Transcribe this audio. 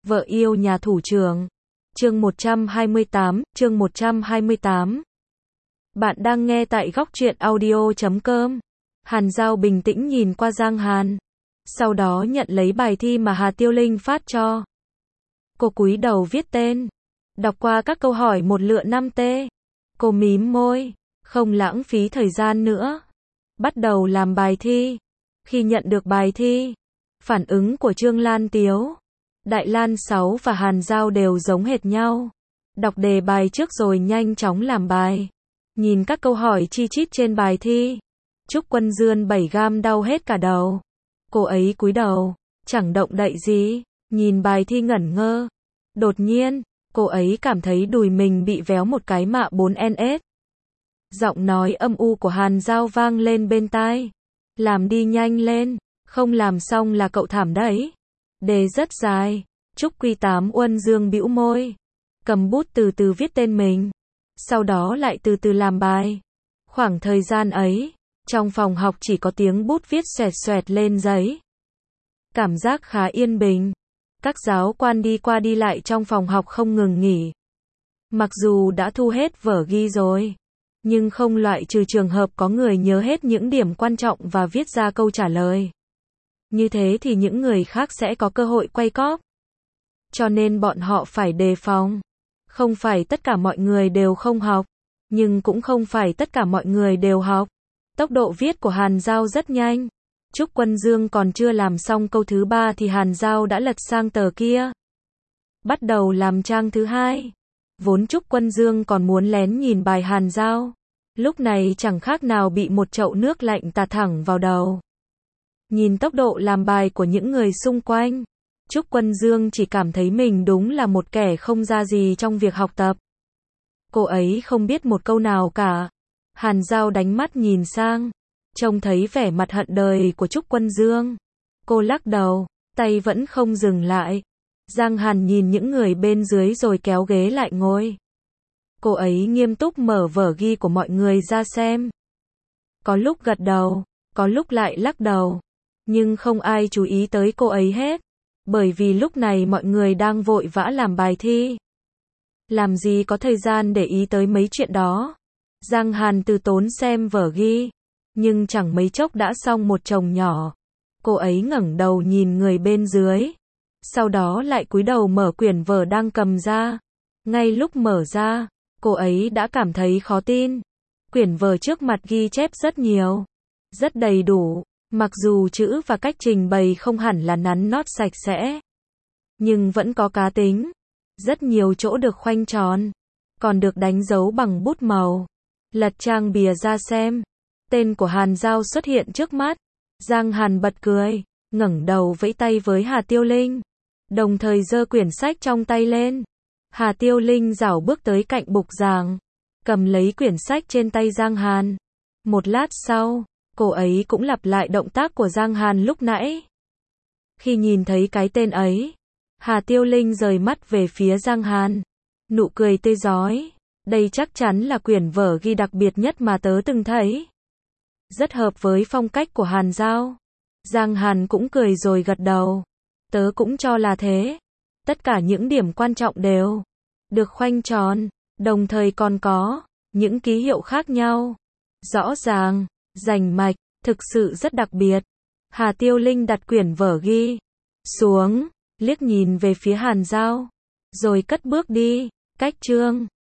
Vợ yêu nhà thủ trưởng. Chương 128. Bạn đang nghe tại góc truyện audio.com. Hàn Giao bình tĩnh nhìn qua Giang Hàn. Sau đó nhận lấy bài thi mà Hà Tiêu Linh phát cho. Cô cúi đầu viết tên. Đọc qua các câu hỏi một lượt 5T. Cô mím môi. Không lãng phí thời gian nữa. Bắt đầu làm bài thi. Khi nhận được bài thi, phản ứng của Trương Lan Tiếu, Đại Lan 6 và Hàn Giao đều giống hệt nhau. Đọc đề bài trước rồi nhanh chóng làm bài. Nhìn các câu hỏi chi chít trên bài thi. Trúc Quân Dương 7 gam đau hết cả đầu. Cô ấy cúi đầu, chẳng động đậy gì, nhìn bài thi ngẩn ngơ. Đột nhiên, cô ấy cảm thấy đùi mình bị véo một cái mạ 4NS. Giọng nói âm u của Hàn Giao vang lên bên tai. Làm đi nhanh lên, không làm xong là cậu thảm đấy. Đề rất dài. Trúc Quy 8 Uân Dương bĩu môi, cầm bút từ từ viết tên mình, sau đó lại từ từ làm bài. Khoảng thời gian ấy, trong phòng học chỉ có tiếng bút viết xoẹt xoẹt lên giấy. Cảm giác khá yên bình. Các giáo quan đi qua đi lại trong phòng học không ngừng nghỉ. Mặc dù đã thu hết vở ghi rồi, nhưng không loại trừ trường hợp có người nhớ hết những điểm quan trọng và viết ra câu trả lời. Như thế thì những người khác sẽ có cơ hội quay cóp. Cho nên bọn họ phải đề phòng. Không phải tất cả mọi người đều không học, nhưng cũng không phải tất cả mọi người đều học. Tốc độ viết của Hàn Giao rất nhanh. Trúc Quân Dương còn chưa làm xong câu thứ 3 thì Hàn Giao đã lật sang tờ kia. Bắt đầu làm trang thứ 2. Vốn Trúc Quân Dương còn muốn lén nhìn bài Hàn Giao. Lúc này chẳng khác nào bị một chậu nước lạnh tạt thẳng vào đầu. Nhìn tốc độ làm bài của những người xung quanh, Trúc Quân Dương chỉ cảm thấy mình đúng là một kẻ không ra gì trong việc học tập. Cô ấy không biết một câu nào cả. Hàn Giao đánh mắt nhìn sang, trông thấy vẻ mặt hận đời của Trúc Quân Dương. Cô lắc đầu, tay vẫn không dừng lại. Giang Hàn nhìn những người bên dưới rồi kéo ghế lại ngồi. Cô ấy nghiêm túc mở vở ghi của mọi người ra xem. Có lúc gật đầu, có lúc lại lắc đầu. Nhưng không ai chú ý tới cô ấy hết. Bởi vì lúc này mọi người đang vội vã làm bài thi. Làm gì có thời gian để ý tới mấy chuyện đó. Giang Hàn từ tốn xem vở ghi. Nhưng chẳng mấy chốc đã xong một chồng nhỏ. Cô ấy ngẩng đầu nhìn người bên dưới. Sau đó lại cúi đầu mở quyển vở đang cầm ra. Ngay lúc mở ra, cô ấy đã cảm thấy khó tin. Quyển vở trước mặt ghi chép rất nhiều, rất đầy đủ. Mặc dù chữ và cách trình bày không hẳn là nắn nót sạch sẽ, nhưng vẫn có cá tính. Rất nhiều chỗ được khoanh tròn, còn được đánh dấu bằng bút màu. Lật trang bìa ra xem. Tên của Hàn Giao xuất hiện trước mắt. Giang Hàn bật cười, ngẩng đầu vẫy tay với Hà Tiêu Linh, đồng thời giơ quyển sách trong tay lên. Hà Tiêu Linh rảo bước tới cạnh bục giảng, cầm lấy quyển sách trên tay Giang Hàn. Một lát sau, cô ấy cũng lặp lại động tác của Giang Hàn lúc nãy. Khi nhìn thấy cái tên ấy, Hà Tiêu Linh rời mắt về phía Giang Hàn. Nụ cười tươi rói. Đây chắc chắn là quyển vở ghi đặc biệt nhất mà tớ từng thấy. Rất hợp với phong cách của Hàn Giao. Giang Hàn cũng cười rồi gật đầu. Tớ cũng cho là thế. Tất cả những điểm quan trọng đều được khoanh tròn, đồng thời còn có những ký hiệu khác nhau. Rõ ràng, rành mạch, thực sự rất đặc biệt. Hà Tiêu Linh đặt quyển vở ghi xuống, liếc nhìn về phía Hàn Giao, rồi cất bước đi. Cách chương